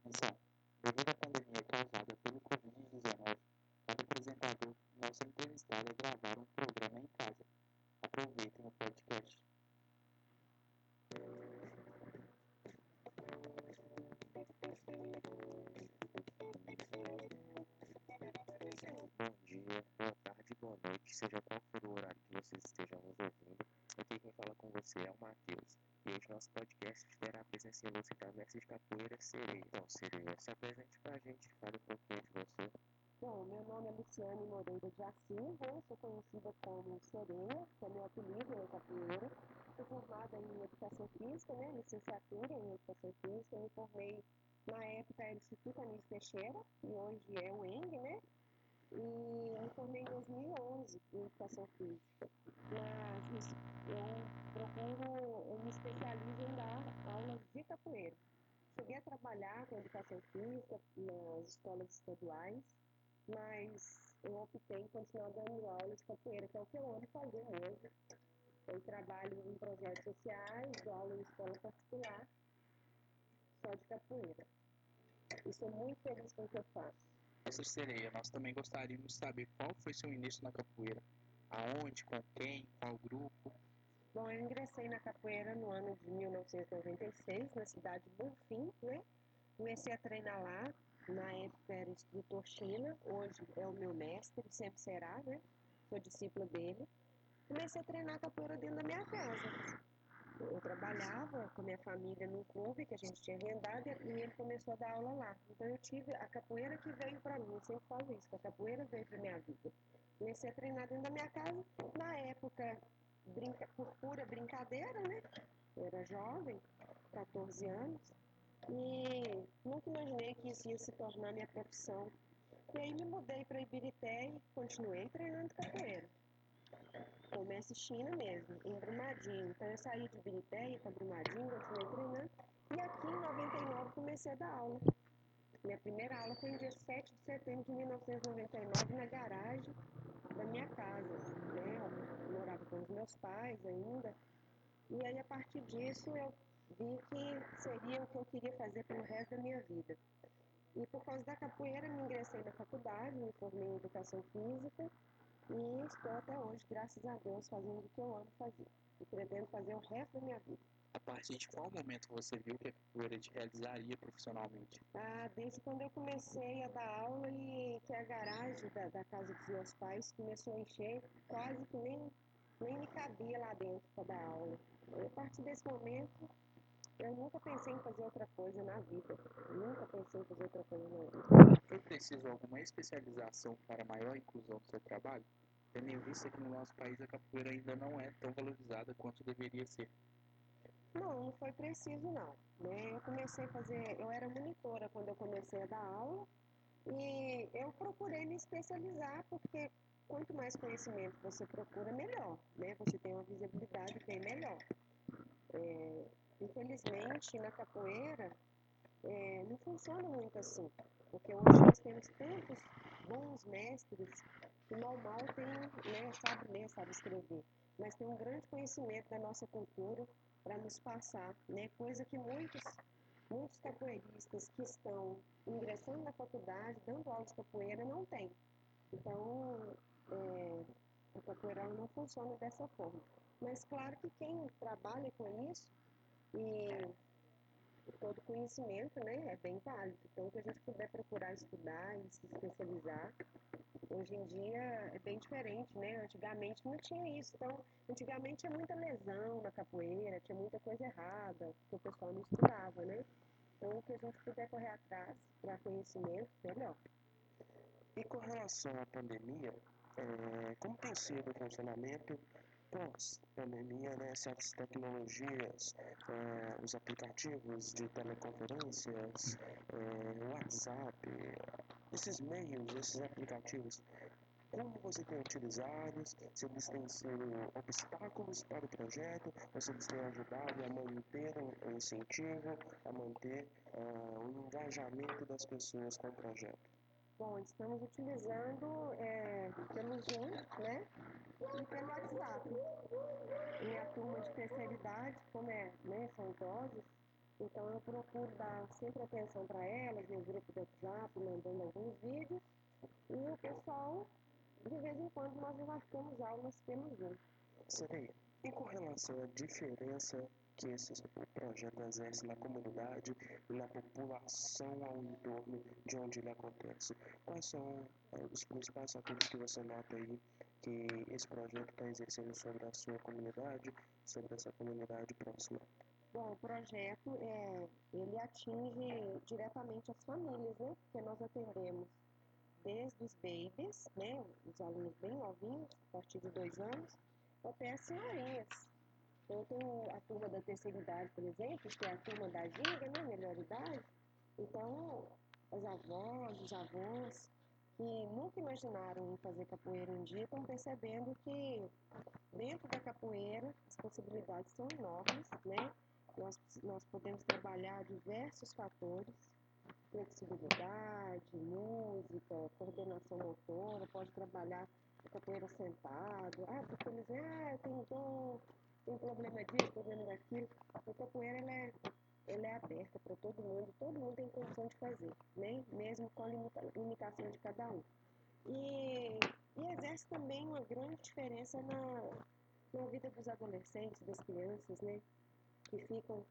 Então, devido à pandemia causada pelo Covid-19, cada apresentador não ser entrevistado a gravar um programa em casa. Aproveitem o podcast. Bom dia, boa tarde, boa noite, seja qual for o horário que vocês estejam nos ouvindo. Aqui quem fala com você é o Matheus. E hoje nosso podcast terá a presença ilustre da mestre de capoeira, Sereia. Então, Sereia, se apresente pra gente, fale um pouquinho de você. Bom, meu nome é Luciane Moreira de Assis, sou conhecida como Sereia, que é meu apelido na capoeira. Sou formada em Educação Física, licenciatura em Educação Física. Eu me formei, na época, era o Instituto Anísio Teixeira, e hoje é o ENG, E eu me formei em 2011 em Educação Física. Mas eu me especializo em dar aulas de capoeira. Cheguei a trabalhar com Educação Física nas escolas estaduais, mas eu optei em continuar dando aula de capoeira, que é o que eu amo fazer hoje. Eu trabalho em projetos sociais, dou aula em escola particular, só de capoeira. E sou muito feliz com o que eu faço. Mestre Sereia, nós também gostaríamos de saber qual foi seu início na capoeira. Aonde, com quem, qual grupo? Bom, eu ingressei na capoeira no ano de 1996, na cidade de Bonfim, Comecei a treinar lá, na época era o instrutor China, hoje é o meu mestre, sempre será, Sou discípula dele. Comecei a treinar capoeira dentro da minha casa. Eu trabalhava com a minha família num clube que a gente tinha arrendado e ele começou a dar aula lá. Então eu tive a capoeira que veio para mim, eu sempre falo isso, que a capoeira veio para minha vida. Comecei a treinar dentro da minha casa, na época, por pura brincadeira, Eu era jovem, 14 anos, e nunca imaginei que isso ia se tornar minha profissão. E aí me mudei para Ibirité e continuei treinando capoeira. Comércio China mesmo, em Brumadinho. Então eu saí de Ibirité e para Brumadinho, continuei treinando. E aqui em 99 comecei a dar aula. Minha primeira aula foi em dia 7 de setembro de 1999, na garagem da minha casa. Eu morava com os meus pais ainda. E aí, a partir disso, eu vi que seria o que eu queria fazer pelo resto da minha vida. E por causa da capoeira, me ingressei na faculdade, me formei em Educação Física e estou até hoje, graças a Deus, fazendo o que eu amo fazer. E pretendo fazer o resto da minha vida. A partir de qual momento você viu que a capoeira te realizaria profissionalmente? Desde quando eu comecei a dar aula e que a garagem da casa dos meus pais começou a encher, quase que nem me cabia lá dentro para dar aula. E a partir desse momento, eu nunca pensei em fazer outra coisa na vida. Nunca pensei em fazer outra coisa na vida. Foi preciso alguma especialização para maior inclusão do seu trabalho? Tendo em vista que no nosso país a capoeira ainda não é tão valorizada quanto deveria ser. Não foi preciso não. Eu comecei a fazer, eu era monitora quando eu comecei a dar aula e eu procurei me especializar porque quanto mais conhecimento você procura, melhor, Você tem uma visibilidade bem melhor. Infelizmente, na capoeira, não funciona muito assim, porque hoje nós temos tantos bons mestres que mal tem, sabe ler, sabe escrever, mas tem um grande conhecimento da nossa cultura para nos passar, coisa que muitos capoeiristas que estão ingressando na faculdade, dando aula de capoeira, não têm. Então, a capoeira não funciona dessa forma. Mas claro que quem trabalha com isso e todo conhecimento, é bem válido. Então, o que a gente puder procurar estudar e se especializar, hoje em dia é bem diferente, Antigamente não tinha isso. Então, antigamente tinha muita lesão na capoeira, tinha muita coisa errada, que o pessoal não estudava, Então, o que a gente puder correr atrás para conhecimento, melhor. E com relação à pandemia, como tem sido o funcionamento pós-pandemia, essas tecnologias, os aplicativos de teleconferências, WhatsApp, esses meios, esses aplicativos, como você tem utilizado, se eles têm sido obstáculos para o projeto, ou se eles têm ajudado a manter o incentivo, a manter o engajamento das pessoas com o projeto? Bom, estamos utilizando pelo Zoom, e pelo WhatsApp. Minha turma de terceira idade, como são idosos, Então eu procuro dar sempre atenção para elas no grupo do WhatsApp, mandando alguns vídeos. E o pessoal, de vez em quando, nós marcamos aulas pelo Zoom. Sereia, e com relação à diferença que esse projeto exerce na comunidade e na população ao entorno de onde ele acontece, quais são os principais fatores que você nota aí que esse projeto está exercendo sobre a sua comunidade, sobre essa comunidade próxima? Bom, o projeto, ele atinge diretamente as famílias, né? Porque nós atendemos desde os babies, né? Os alunos bem novinhos, a partir de 2 anos, até as senhorinhas. Então, eu tenho a turma da terceira idade, por exemplo, que é a turma da ginga, né? Melhor idade. Então, as avós, os avós, que nunca imaginaram em fazer capoeira um dia, estão percebendo que dentro da capoeira as possibilidades são enormes, né? Nós podemos trabalhar diversos fatores, flexibilidade, música, coordenação motora, pode trabalhar a capoeira sentado, porque eles dizem, eu tenho dor, tem problema disso, problema daquilo. A capoeira, ela é aberta para todo mundo tem condição de fazer, né? Mesmo com a limitação de cada um. E exerce também uma grande diferença na vida dos adolescentes, das crianças, né? Que ficam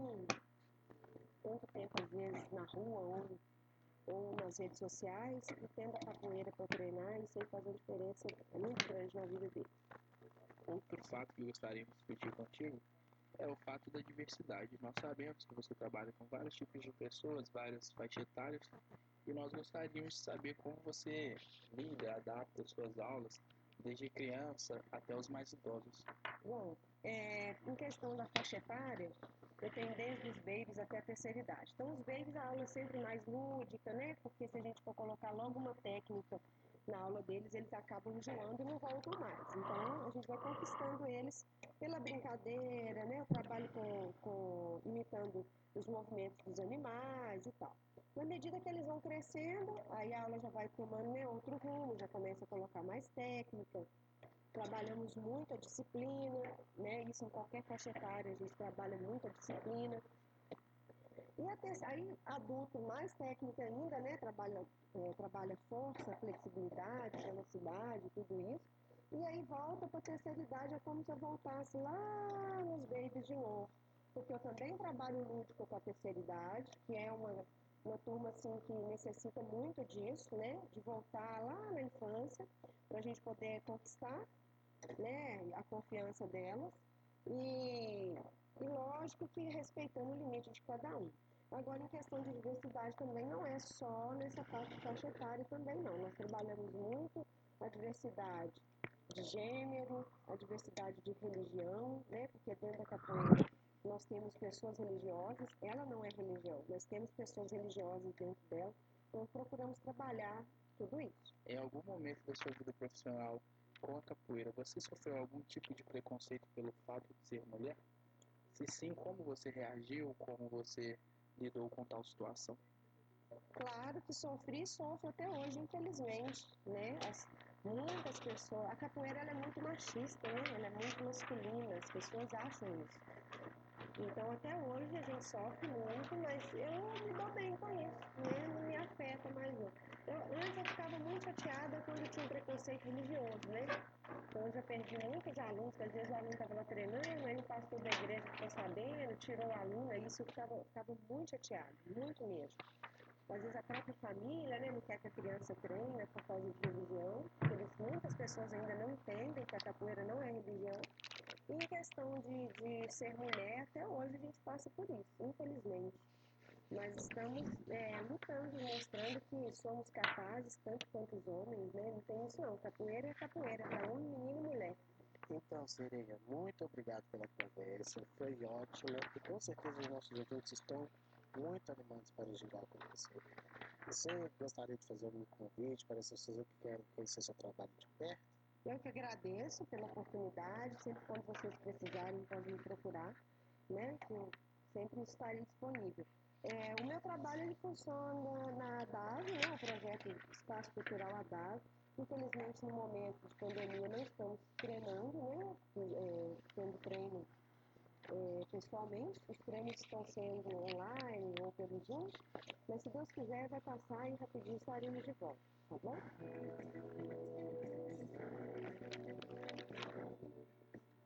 tanto tempo, às vezes, na rua ou nas redes sociais, e tendo a capoeira para treinar, isso aí faz uma diferença muito grande na vida deles. Outro fato que gostaríamos de discutir contigo é o fato da diversidade. Nós sabemos que você trabalha com vários tipos de pessoas, várias faixas etárias, e nós gostaríamos de saber como você lida, adapta as suas aulas, desde criança até os mais idosos. Bom, em questão da faixa etária, eu tenho desde os babies até a terceira idade. Então, os babies, a aula é sempre mais lúdica, né? Porque se a gente for colocar logo uma técnica na aula deles, eles acabam enjoando e não voltam mais. Então, a gente vai conquistando eles pela brincadeira, né? Eu trabalho imitando os movimentos dos animais e tal. Na medida que eles vão crescendo, aí a aula já vai tomando, né, outro rumo, já começa a colocar mais técnica. Trabalhamos muito a disciplina, né? Isso em qualquer faixa etária, a gente trabalha muito a disciplina. E até aí, adulto, mais técnica ainda, né? Trabalha força, flexibilidade, velocidade, tudo isso. E aí volta para a terceira idade, é como se eu voltasse lá nos babies de novo. Porque eu também trabalho lúdico com a terceira idade, que é uma turma assim, que necessita muito disso, né? De voltar lá na infância, para a gente poder conquistar, né, a confiança delas e lógico que respeitando o limite de cada um. Agora, em questão de diversidade também não é só nessa faixa etária também não. Nós trabalhamos muito a diversidade de gênero, a diversidade de religião, né, porque dentro da capoeira nós temos pessoas religiosas, ela não é religião, nós temos pessoas religiosas dentro dela, então procuramos trabalhar tudo isso. Em algum momento da sua vida profissional com a capoeira, você sofreu algum tipo de preconceito pelo fato de ser mulher? Se sim, como você reagiu, como você lidou com tal situação? Claro que sofri e sofro até hoje, infelizmente, né? Muitas pessoas... A capoeira, ela é muito machista, né? Ela é muito masculina, as pessoas acham isso. Então, até hoje a gente sofre muito, mas eu me dou bem com isso, né? Não me afeta mais não. Antes eu ficava muito chateada quando tinha um preconceito religioso, né? Então, eu já perdi muitos alunos, que às vezes o aluno estava lá treinando, aí o pastor da igreja ficou sabendo, tirou o aluno, aí isso eu ficava muito chateada, muito mesmo. Às vezes a própria família, né, não quer que a criança treine por causa de religião, porque muitas pessoas ainda não entendem que a capoeira não é religião. E em questão de ser mulher, até hoje a gente passa por isso, infelizmente. Mas estamos lutando e mostrando que somos capazes, tanto quanto os homens, né? Não tem isso não, capoeira é capoeira, para homem, menino e mulher. Então, Sereia, muito obrigado pela conversa, foi ótima e com certeza os nossos ouvintes estão muito animados para jogar com você. Você gostaria de fazer algum convite para as pessoas que querem conhecer seu trabalho de perto? Eu que agradeço pela oportunidade, sempre quando vocês precisarem podem me procurar, né? Que eu sempre estarei disponível. O meu trabalho ele funciona na ADAV, né? O projeto Espaço Cultural ADAV. Infelizmente, no momento de pandemia, não estamos treinando, né? Tendo treino pessoalmente, os treinos estão sendo online ou pelo Zoom, mas se Deus quiser vai passar e rapidinho estaremos de volta, tá bom?